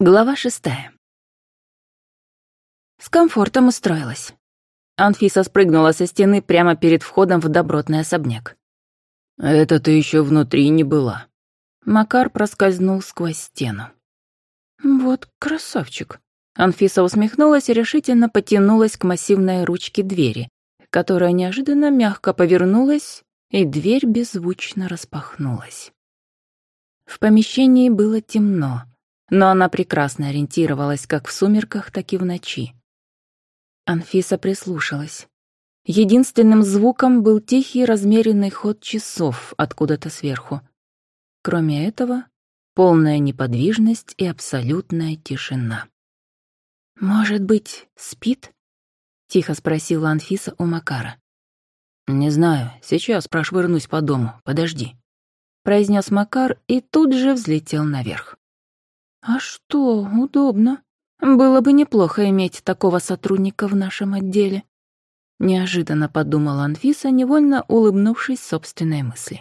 Глава 6. С комфортом устроилась. Анфиса спрыгнула со стены прямо перед входом в добротный особняк. «Это ты еще внутри не была». Макар проскользнул сквозь стену. «Вот красавчик». Анфиса усмехнулась и решительно потянулась к массивной ручке двери, которая неожиданно мягко повернулась, и дверь беззвучно распахнулась. В помещении было темно, но она прекрасно ориентировалась как в сумерках, так и в ночи. Анфиса прислушалась. Единственным звуком был тихий размеренный ход часов откуда-то сверху. Кроме этого, полная неподвижность и абсолютная тишина. «Может быть, спит?» — тихо спросила Анфиса у Макара. «Не знаю, сейчас прошвырнусь по дому, подожди», — произнес Макар и тут же взлетел наверх. «А что, удобно. Было бы неплохо иметь такого сотрудника в нашем отделе», — неожиданно подумала Анфиса, невольно улыбнувшись собственной мысли.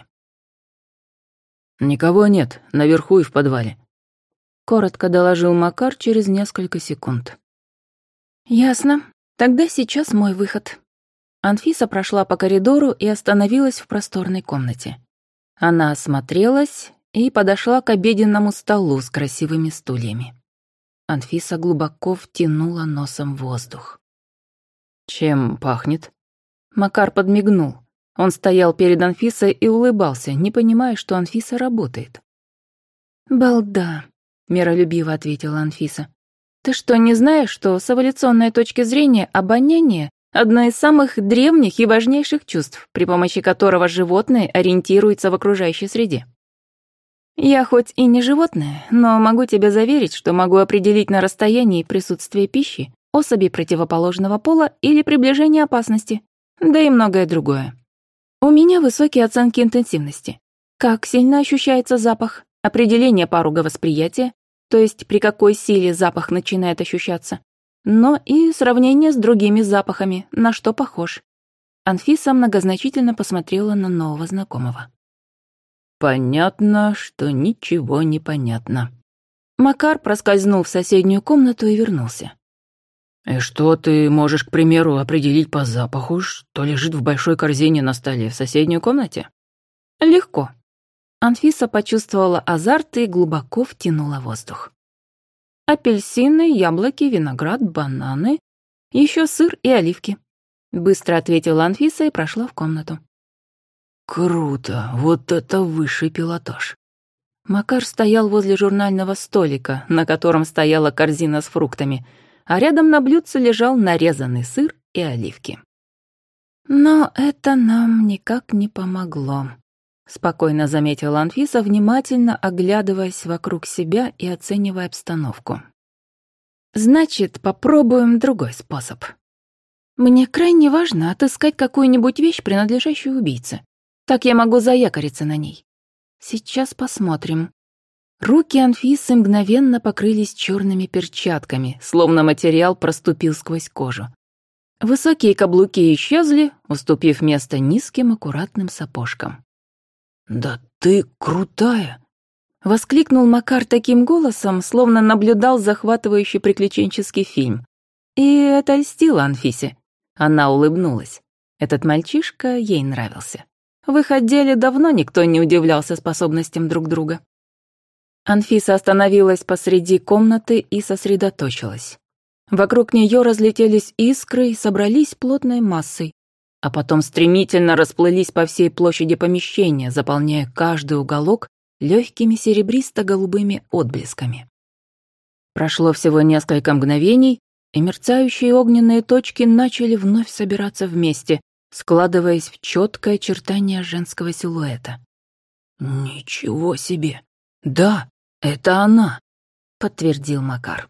«Никого нет, наверху и в подвале», — коротко доложил Макар через несколько секунд. «Ясно. Тогда сейчас мой выход». Анфиса прошла по коридору и остановилась в просторной комнате. Она осмотрелась и подошла к обеденному столу с красивыми стульями. Анфиса глубоко втянула носом воздух. «Чем пахнет?» Макар подмигнул. Он стоял перед Анфисой и улыбался, не понимая, что Анфиса работает. «Балда», — миролюбиво ответила Анфиса. «Ты что, не знаешь, что с эволюционной точки зрения обоняние — одно из самых древних и важнейших чувств, при помощи которого животные ориентируются в окружающей среде? Я хоть и не животное, но могу тебе заверить, что могу определить на расстоянии присутствие пищи, особей противоположного пола или приближение опасности, да и многое другое. У меня высокие оценки интенсивности. Как сильно ощущается запах, определение поруга восприятия, то есть при какой силе запах начинает ощущаться, но и сравнение с другими запахами, на что похож. Анфиса многозначительно посмотрела на нового знакомого. «Понятно, что ничего не понятно». Макар проскользнул в соседнюю комнату и вернулся. «И что ты можешь, к примеру, определить по запаху, что лежит в большой корзине на столе в соседней комнате?» «Легко». Анфиса почувствовала азарт и глубоко втянула воздух. «Апельсины, яблоки, виноград, бананы, еще сыр и оливки», — быстро ответила Анфиса и прошла в комнату. «Круто, вот это высший пилотаж». Макар стоял возле журнального столика, на котором стояла корзина с фруктами, а рядом на блюдце лежал нарезанный сыр и оливки. «Но это нам никак не помогло», — спокойно заметила Анфиса, внимательно оглядываясь вокруг себя и оценивая обстановку. «Значит, попробуем другой способ. Мне крайне важно отыскать какую-нибудь вещь, принадлежащую убийце. Так я могу заякориться на ней. Сейчас посмотрим». Руки Анфисы мгновенно покрылись черными перчатками, словно материал проступил сквозь кожу. Высокие каблуки исчезли, уступив место низким аккуратным сапожкам. «Да ты крутая!» — воскликнул Макар таким голосом, словно наблюдал захватывающий приключенческий фильм. И это льстило Анфисе. Она улыбнулась. Этот мальчишка ей нравился. В их отделе давно никто не удивлялся способностям друг друга. Анфиса остановилась посреди комнаты и сосредоточилась. Вокруг нее разлетелись искры и собрались плотной массой, а потом стремительно расплылись по всей площади помещения, заполняя каждый уголок легкими серебристо-голубыми отблесками. Прошло всего несколько мгновений, и мерцающие огненные точки начали вновь собираться вместе, складываясь в четкое очертание женского силуэта. «Ничего себе! Да, это она!» — подтвердил Макар.